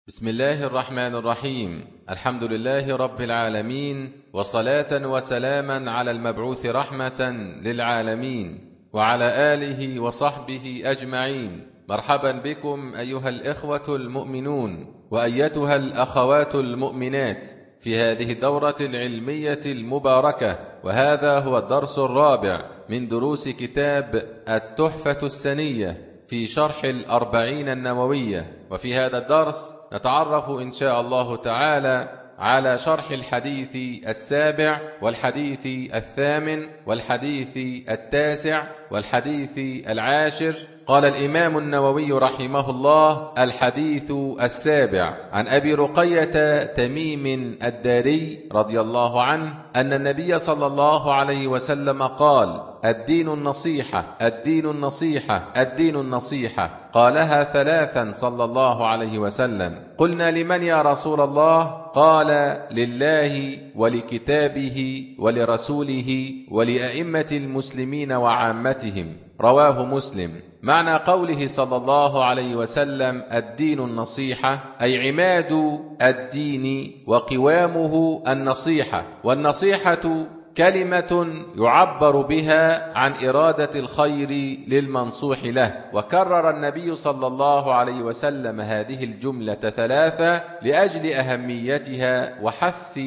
بسم الله الرحمن الرحيم. الحمد لله رب العالمين، وصلاة وسلاما على المبعوث رحمة للعالمين وعلى آله وصحبه أجمعين. مرحبا بكم أيها الإخوة المؤمنون وأيتها الأخوات المؤمنات في هذه الدورة العلمية المباركة، وهذا هو الدرس الرابع من دروس كتاب التحفة السنية في شرح الأربعين النووية. وفي هذا الدرس نتعرف إن شاء الله تعالى على شرح الحديث السابع والحديث الثامن والحديث التاسع والحديث العاشر. قال الإمام النووي رحمه الله: الحديث السابع عن أبي رقية تميم الداري رضي الله عنه أن النبي صلى الله عليه وسلم قال: الدين النصيحة، الدين النصيحة، الدين النصيحة. قالها ثلاثا صلى الله عليه وسلم. قلنا: لمن يا رسول الله؟ قال: لله ولكتابه ولرسوله ولأئمة المسلمين وعامتهم. رواه مسلم. معنى قوله صلى الله عليه وسلم الدين النصيحة أي عماد الدين وقوامه النصيحة، والنصيحة كلمة يعبر بها عن إرادة الخير للمنصوح له. وكرر النبي صلى الله عليه وسلم هذه الجملة ثلاثة لأجل أهميتها وحث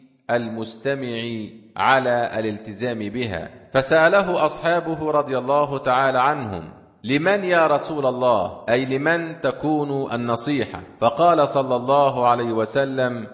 المستمع على الالتزام بها. فسأله أصحابه رضي الله تعالى عنهم: لمن يا رسول الله؟ أي لمن تكون النصيحة؟ فقال صلى الله عليه وسلم: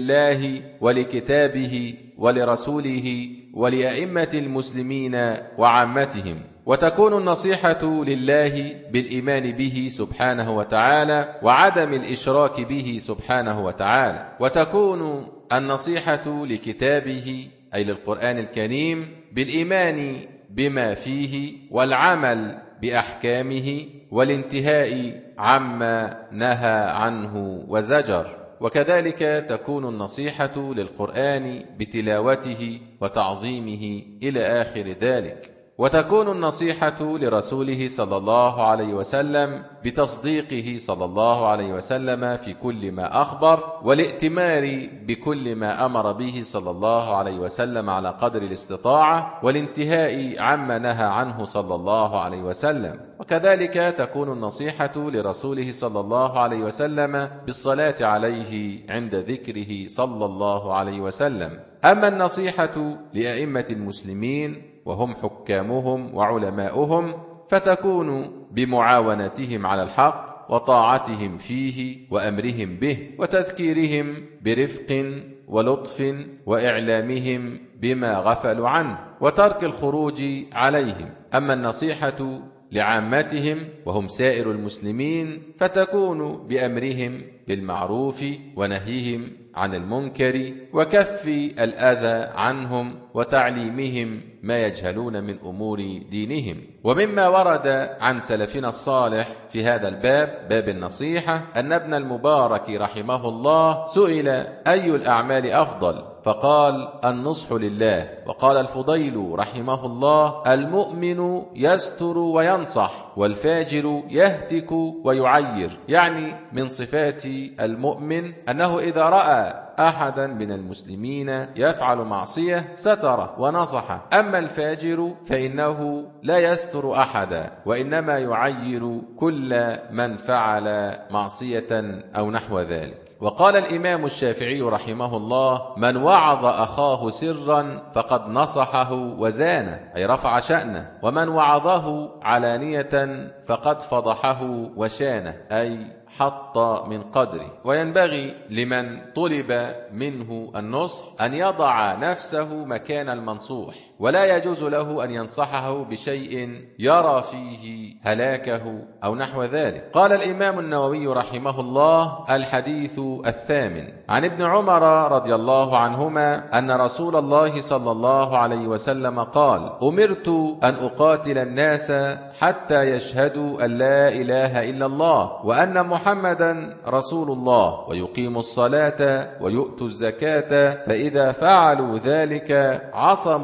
لله ولكتابه ولرسوله ولأئمة المسلمين وعامتهم. وتكون النصيحة لله بالإيمان به سبحانه وتعالى وعدم الإشراك به سبحانه وتعالى. وتكون النصيحة لكتابه أي للقرآن الكريم بالإيمان بما فيه والعمل بأحكامه والانتهاء عما نهى عنه وزجر. وكذلك تكون النصيحة للقرآن بتلاوته وتعظيمه إلى آخر ذلك. وتكون النصيحة لرسوله صلى الله عليه وسلم بتصديقه صلى الله عليه وسلم في كل ما أخبر، والائتمار بكل ما أمر به صلى الله عليه وسلم على قدر الاستطاعة، والانتهاء عما نهى عنه صلى الله عليه وسلم. وكذلك تكون النصيحة لرسوله صلى الله عليه وسلم بالصلاة عليه عند ذكره صلى الله عليه وسلم. أما النصيحة لأئمة المسلمين وهم حكامهم وعلماؤهم فتكون بمعاونتهم على الحق وطاعتهم فيه وأمرهم به وتذكيرهم برفق ولطف وإعلامهم بما غفلوا عنه وترك الخروج عليهم. أما النصيحة لعامتهم وهم سائر المسلمين فتكون بأمرهم بالمعروف ونهيهم عن المنكر وكف الأذى عنهم وتعليمهم ما يجهلون من أمور دينهم. ومما ورد عن سلفنا الصالح في هذا الباب، باب النصيحة، أن ابن المبارك رحمه الله سئل: أي الأعمال أفضل؟ فقال: النصح لله. وقال الفضيل رحمه الله: المؤمن يستر وينصح، والفاجر يهتك ويعير. يعني من صفات المؤمن أنه إذا رأى أحدا من المسلمين يفعل معصية ستره ونصحه. أما الفاجر فإنه لا يستر أحدا وإنما يعير كل من فعل معصية أو نحو ذلك. وقال الإمام الشافعي رحمه الله: من وعظ أخاه سرا فقد نصحه وزانه، أي رفع شأنه، ومن وعظه علانية فقد فضحه وشانه، أي حط من قدره. وينبغي لمن طلب منه النصح أن يضع نفسه مكان المنصوح، ولا يجوز له أن ينصحه بشيء يرى فيه هلاكه أو نحو ذلك. قال الإمام النووي رحمه الله: الحديث الثامن عن ابن عمر رضي الله عنهما أن رسول الله صلى الله عليه وسلم قال: أمرت أن أقاتل الناس حتى يشهدوا أن لا إله إلا الله وأن محمدا رسول الله ويقيموا الصلاة ويؤتوا الزكاة، فإذا فعلوا ذلك عصموا مني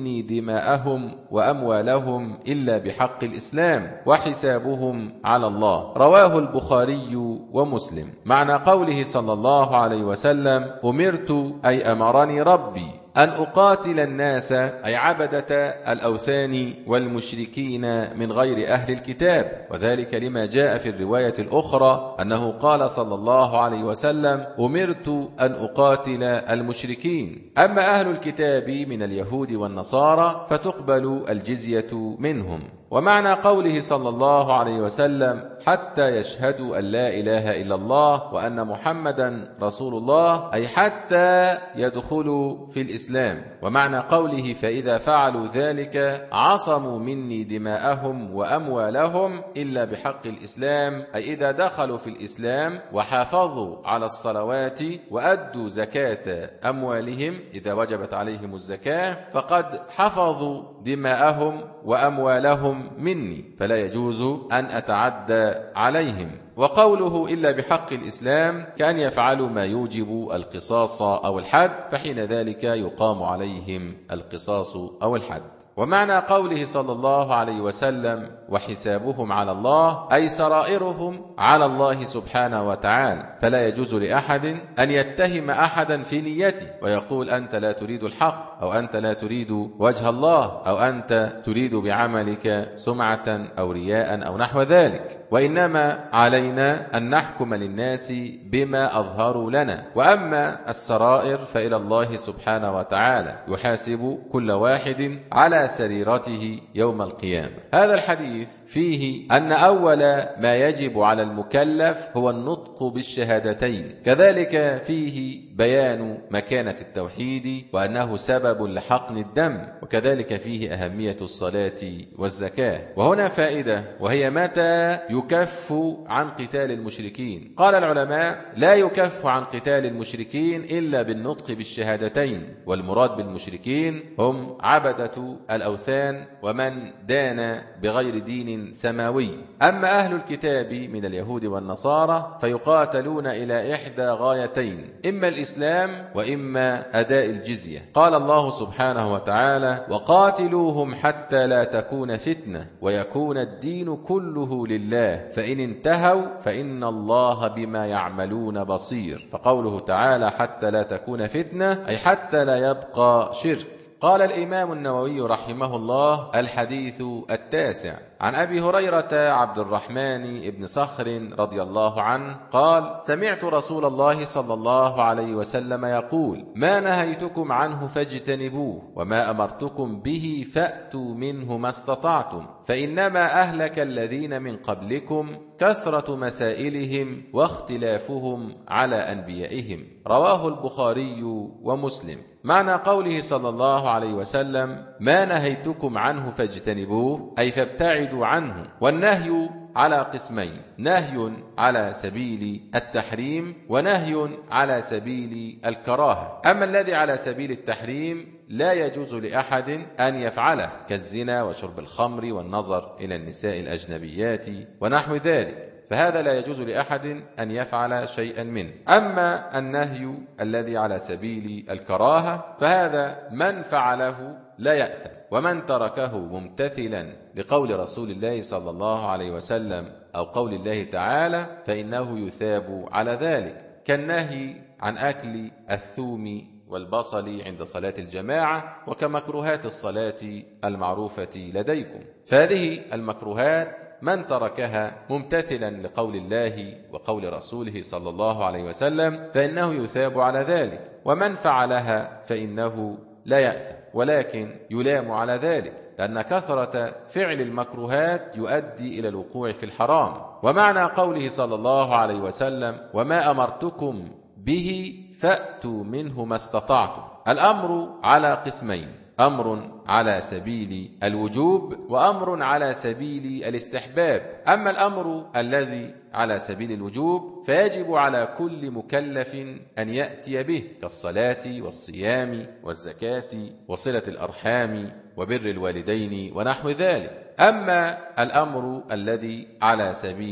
مني دماءهم وأموالهم إلا بحق الإسلام وحسابهم على الله. رواه البخاري ومسلم. معنى قوله صلى الله عليه وسلم: أمرت أي أمرني ربي أن أقاتل الناس، أي عبدة الأوثان والمشركين من غير أهل الكتاب، وذلك لما جاء في الرواية الأخرى أنه قال صلى الله عليه وسلم: أمرت أن أقاتل المشركين. أما أهل الكتاب من اليهود والنصارى فتقبل الجزية منهم. ومعنى قوله صلى الله عليه وسلم: حتى يشهدوا أن لا إله إلا الله وأن محمدا رسول الله، أي حتى يدخلوا في الإسلام. ومعنى قوله: فإذا فعلوا ذلك عصموا مني دماءهم وأموالهم إلا بحق الإسلام، أي إذا دخلوا في الإسلام وحافظوا على الصلوات وأدوا زكاة أموالهم إذا وجبت عليهم الزكاة، فقد حفظوا دماءهم وأموالهم مني، فلا يجوز أن أتعدى عليهم. وقوله إلا بحق الإسلام كأن يفعلوا ما يوجب القصاص أو الحد، فحين ذلك يقام عليهم القصاص أو الحد. ومعنى قوله صلى الله عليه وسلم: وحسابهم على الله، أي سرائرهم على الله سبحانه وتعالى، فلا يجوز لأحد أن يتهم أحدا في نيته ويقول: أنت لا تريد الحق، أو أنت لا تريد وجه الله، أو أنت تريد بعملك سمعة أو رياء أو نحو ذلك. وإنما علينا أن نحكم للناس بما أظهروا لنا، وأما السرائر فإلى الله سبحانه وتعالى يحاسب كل واحد على سريرته يوم القيامة. هذا الحديث فيه أن أول ما يجب على المكلف هو النطق بالشهادتين، كذلك فيه بيان مكانة التوحيد وأنه سبب لحقن الدم، وكذلك فيه أهمية الصلاة والزكاة. وهنا فائدة، وهي متى يكف عن قتال المشركين؟ قال العلماء: لا يكف عن قتال المشركين إلا بالنطق بالشهادتين، والمراد بالمشركين هم عبدة الأوثان ومن دان بغير دين سماوي. أما أهل الكتاب من اليهود والنصارى فيقاتلون إلى إحدى غايتين: إما الإسلام وإما أداء الجزية. قال الله سبحانه وتعالى: وقاتلوهم حتى لا تكون فتنة ويكون الدين كله لله فإن انتهوا فإن الله بما يعملون بصير. فقوله تعالى حتى لا تكون فتنة أي حتى لا يبقى شرك. قال الإمام النووي رحمه الله: الحديث التاسع. عن أبي هريرة عبد الرحمن بن صخر رضي الله عنه قال: سمعت رسول الله صلى الله عليه وسلم يقول: ما نهيتكم عنه فاجتنبوه، وما أمرتكم به فأتوا منه ما استطعتم، فإنما أهلك الذين من قبلكم كثرة مسائلهم واختلافهم على أنبيائهم. رواه البخاري ومسلم. معنى قوله صلى الله عليه وسلم: ما نهيتكم عنه فاجتنبوه، أي فابتعدوا عنه. والنهي على قسمين: نهي على سبيل التحريم ونهي على سبيل الكراهة. أما الذي على سبيل التحريم لا يجوز لأحد أن يفعله، كالزنا وشرب الخمر والنظر إلى النساء الأجنبيات ونحو ذلك، فهذا لا يجوز لأحد أن يفعل شيئا منه. أما النهي الذي على سبيل الكراهة فهذا من فعله لا يأثم، ومن تركه ممتثلا لقول رسول الله صلى الله عليه وسلم أو قول الله تعالى فإنه يثاب على ذلك، كالنهي عن أكل الثوم والبصل عند صلاة الجماعة، وكمكروهات الصلاة المعروفة لديكم. فهذه المكروهات من تركها ممتثلا لقول الله وقول رسوله صلى الله عليه وسلم فإنه يثاب على ذلك، ومن فعلها فإنه لا يأثم، ولكن يلام على ذلك، لأن كثرة فعل المكروهات يؤدي إلى الوقوع في الحرام. ومعنى قوله صلى الله عليه وسلم: وما أمرتكم به فأتوا منه ما استطعتم، الأمر على قسمين: أمر على سبيل الوجوب وأمر على سبيل الاستحباب. أما الأمر الذي على سبيل الوجوب فيجب على كل مكلف أن يأتي به، كالصلاة والصيام والزكاة وصلة الأرحام وبر الوالدين ونحو ذلك. أما الأمر الذي على سبيل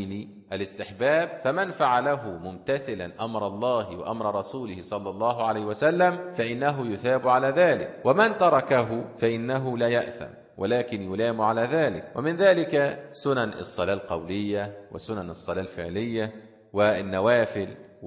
الاستحباب، فمن فعله ممتثلا أمر الله وأمر رسوله صلى الله عليه وسلم فإنه يثاب على ذلك، ومن تركه فإنه لا يأثم ولكن يلام على ذلك. ومن ذلك سنن الصلاة القولية وسنن الصلاة الفعلية والنوافل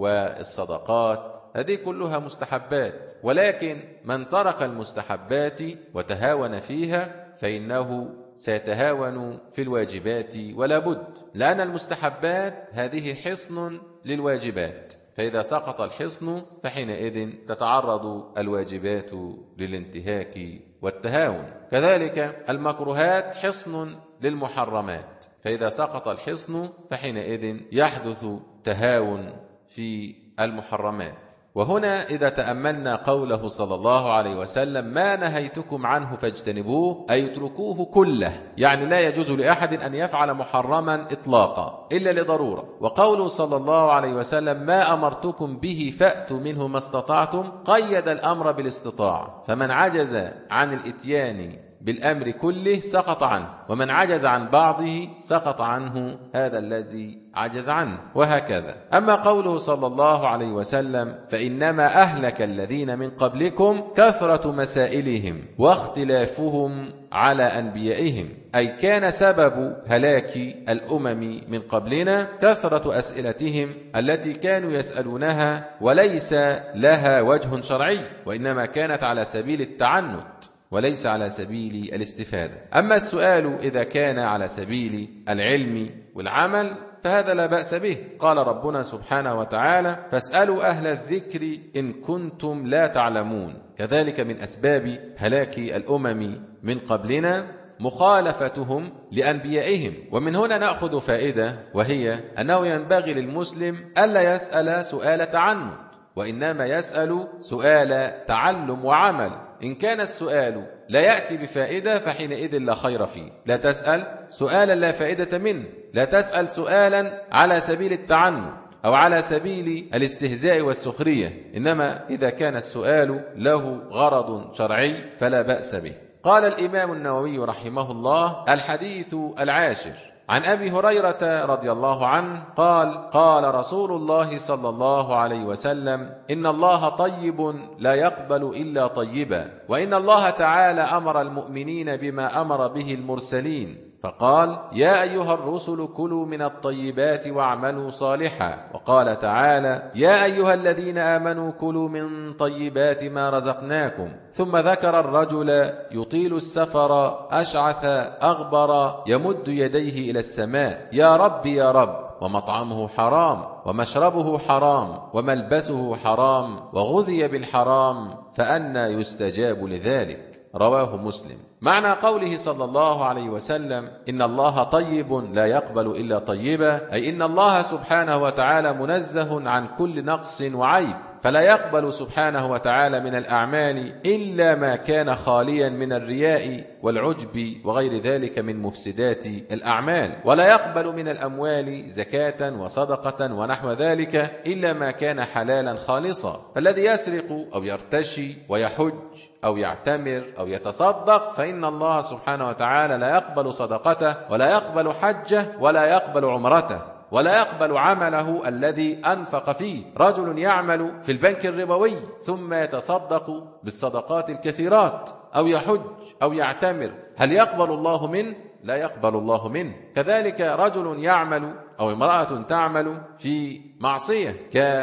والصدقات، هذه كلها مستحبات، ولكن من ترك المستحبات وتهاون فيها فإنه سيتهاون في الواجبات ولا بد، لأن المستحبات هذه حصن للواجبات، فإذا سقط الحصن فحينئذ تتعرض الواجبات للانتهاك والتهاون. كذلك المكروهات حصن للمحرمات، فإذا سقط الحصن فحينئذ يحدث تهاون في المحرمات. وهنا إذا تأملنا قوله صلى الله عليه وسلم ما نهيتكم عنه فاجتنبوه، أي اتركوه كله، يعني لا يجوز لأحد أن يفعل محرما إطلاقا إلا لضرورة. وقوله صلى الله عليه وسلم ما أمرتكم به فأتوا منه ما استطعتم، قيد الأمر بالاستطاعة، فمن عجز عن الإتيان بالأمر كله سقط عنه، ومن عجز عن بعضه سقط عنه هذا الذي عجز عنه، وهكذا. أما قوله صلى الله عليه وسلم فإنما أهلك الذين من قبلكم كثرة مسائلهم واختلافهم على أنبيائهم، أي كان سبب هلاك الأمم من قبلنا كثرة أسئلتهم التي كانوا يسألونها وليس لها وجه شرعي، وإنما كانت على سبيل التعنت وليس على سبيل الاستفادة. أما السؤال إذا كان على سبيل العلم والعمل فهذا لا بأس به، قال ربنا سبحانه وتعالى فاسألوا أهل الذكر إن كنتم لا تعلمون. كذلك من أسباب هلاك الأمم من قبلنا مخالفتهم لأنبيائهم. ومن هنا نأخذ فائدة، وهي أنه ينبغي للمسلم ألا يسأل سؤال تعنت، وإنما يسأل سؤال تعلم وعمل. إن كان السؤال لا يأتي بفائدة فحينئذ لا خير فيه، لا تسأل سؤالا لا فائدة منه، لا تسأل سؤالا على سبيل التعنت أو على سبيل الاستهزاء والسخرية، إنما إذا كان السؤال له غرض شرعي فلا بأس به. قال الإمام النووي رحمه الله: الحديث العاشر عن أبي هريرة رضي الله عنه قال: قال رسول الله صلى الله عليه وسلم: إن الله طيب لا يقبل إلا طيبا، وإن الله تعالى أمر المؤمنين بما أمر به المرسلين، فقال: يا أيها الرسل كلوا من الطيبات واعملوا صالحا، وقال تعالى: يا أيها الذين آمنوا كلوا من طيبات ما رزقناكم، ثم ذكر الرجل يطيل السفر أشعث أغبر يمد يديه إلى السماء: يا رب يا رب، ومطعمه حرام ومشربه حرام وملبسه حرام وغذي بالحرام، فأنى يستجاب لذلك؟ رواه مسلم. معنى قوله صلى الله عليه وسلم إن الله طيب لا يقبل إلا طيبا، أي إن الله سبحانه وتعالى منزه عن كل نقص وعيب، فلا يقبل سبحانه وتعالى من الأعمال إلا ما كان خاليا من الرياء والعجب وغير ذلك من مفسدات الأعمال، ولا يقبل من الأموال زكاة وصدقة ونحو ذلك إلا ما كان حلالا خالصا. فالذي يسرق أو يرتشي ويحج أو يعتمر أو يتصدق فإن الله سبحانه وتعالى لا يقبل صدقته ولا يقبل حجه ولا يقبل عمرته ولا يقبل عمله الذي أنفق فيه. رجل يعمل في البنك الربوي ثم يتصدق بالصدقات الكثيرات أو يحج أو يعتمر، هل يقبل الله منه؟ لا يقبل الله منه. كذلك رجل يعمل أو امرأة تعمل في معصية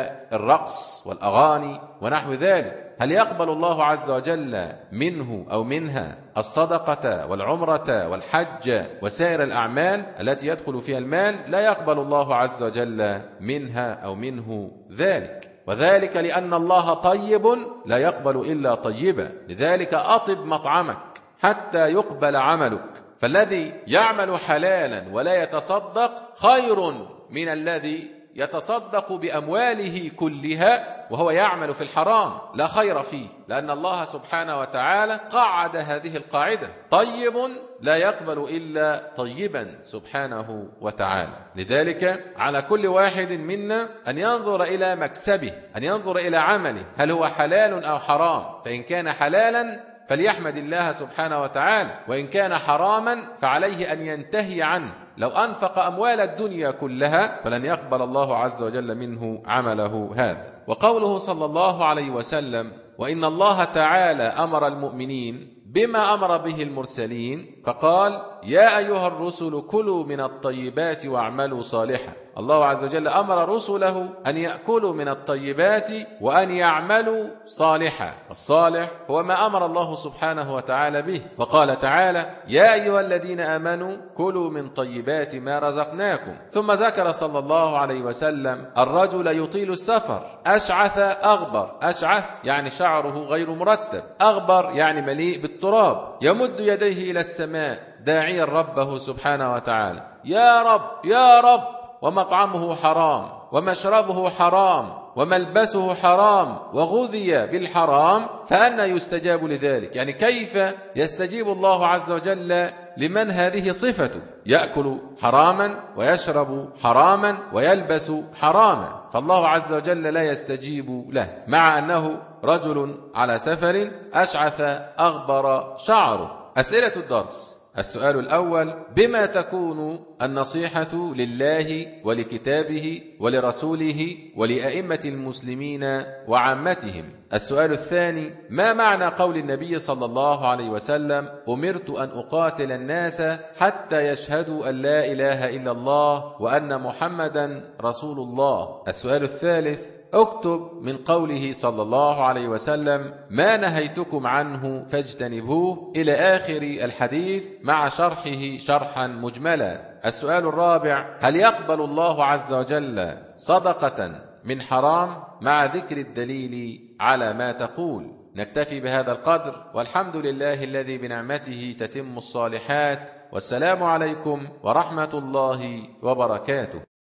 كالرقص والأغاني ونحو ذلك، هل يقبل الله عز وجل منه أو منها الصدقة والعمرة والحج وسائر الأعمال التي يدخل فيها المال؟ لا يقبل الله عز وجل منها أو منه ذلك، وذلك لأن الله طيب لا يقبل إلا طيبا. لذلك أطب مطعمك حتى يقبل عملك، فالذي يعمل حلالا ولا يتصدق خير من الذي يتصدق بأمواله كلها وهو يعمل في الحرام، لا خير فيه، لأن الله سبحانه وتعالى قعد هذه القاعدة: طيب لا يقبل إلا طيبا سبحانه وتعالى. لذلك على كل واحد منا أن ينظر إلى مكسبه، أن ينظر إلى عمله، هل هو حلال أو حرام؟ فإن كان حلالا فليحمد الله سبحانه وتعالى، وإن كان حراما فعليه أن ينتهي عنه، لو أنفق أموال الدنيا كلها فلن يقبل الله عز وجل منه عمله هذا. وقوله صلى الله عليه وسلم: وإن الله تعالى أمر المؤمنين بما أمر به المرسلين فقال: يا أيها الرسل كلوا من الطيبات واعملوا صالحا. الله عز وجل أمر رسله أن يأكلوا من الطيبات وأن يعملوا صالحا، الصالح هو ما أمر الله سبحانه وتعالى به. وقال تعالى: يا أيها الذين آمنوا كلوا من طيبات ما رزقناكم. ثم ذكر صلى الله عليه وسلم الرجل يطيل السفر أشعث أغبر. أشعث يعني شعره غير مرتب، أغبر يعني مليء بالتراب، يمد يديه إلى السماء داعيا ربه سبحانه وتعالى: يا رب يا رب، ومطعمه حرام ومشربه حرام وملبسه حرام وغذي بالحرام، فأنى يستجاب لذلك؟ يعني كيف يستجيب الله عز وجل لمن هذه صفته؟ يأكل حراما ويشرب حراما ويلبس حراما، فالله عز وجل لا يستجيب له، مع أنه رجل على سفر أشعث أغبر شعره. أسئلة الدرس: السؤال الأول: بما تكون النصيحة لله ولكتابه ولرسوله ولأئمة المسلمين وعامتهم؟ السؤال الثاني: ما معنى قول النبي صلى الله عليه وسلم: أمرت أن أقاتل الناس حتى يشهدوا أن لا إله إلا الله وأن محمدا رسول الله؟ السؤال الثالث: اكتب من قوله صلى الله عليه وسلم: ما نهيتكم عنه فاجتنبوه، إلى آخر الحديث مع شرحه شرحا مجملا. السؤال الرابع: هل يقبل الله عز وجل صدقة من حرام؟ مع ذكر الدليل على ما تقول. نكتفي بهذا القدر، والحمد لله الذي بنعمته تتم الصالحات، والسلام عليكم ورحمة الله وبركاته.